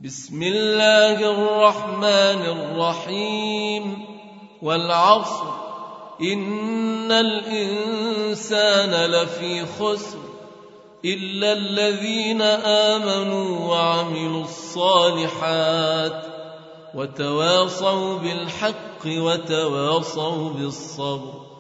بسم الله الرحمن الرحيم والعصر إن الإنسان لفي خسر إلا الذين آمنوا وعملوا الصالحات وتواصوا بالحق وتواصوا بالصبر